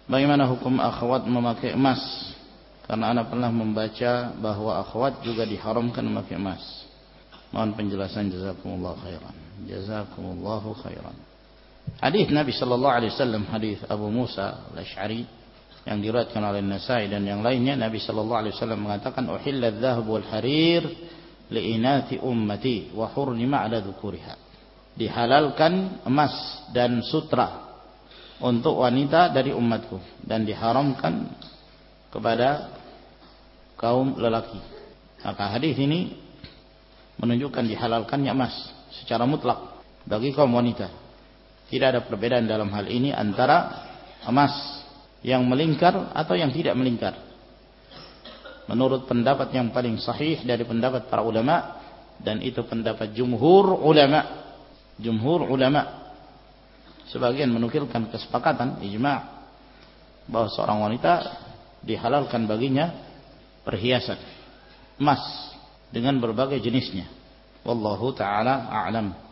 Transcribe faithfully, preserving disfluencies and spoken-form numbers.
Bagaimana hukum akhwat memakai emas? Karena ana pernah membaca bahwa akhwat juga diharamkan memakai emas. Mohon penjelasan, jazakumullahu khairan. Jazakumullahu khairan. Hadis Nabi sallallahu alaihi wasallam, hadis Abu Musa Al-Asy'ari yang diriwayatkan oleh An-Nasa'i dan yang lainnya, Nabi sallallahu alaihi wasallam mengatakan, "Uhilla adh-dhahab wal harir li'inati ummati wa hurrima 'ala dzukuriha." Dihalalkan emas dan sutra untuk wanita dari umatku dan diharamkan kepada kaum lelaki. Maka hadis ini menunjukkan dihalalkannya emas secara mutlak bagi kaum wanita. Tidak ada perbedaan dalam hal ini antara emas yang melingkar atau yang tidak melingkar. Menurut pendapat yang paling sahih dari pendapat para ulama, dan itu pendapat jumhur ulama. Jumhur ulama sebagian menukilkan kesepakatan ijma' bahwa seorang wanita dihalalkan baginya perhiasan emas dengan berbagai jenisnya. Wallahu ta'ala a'lam.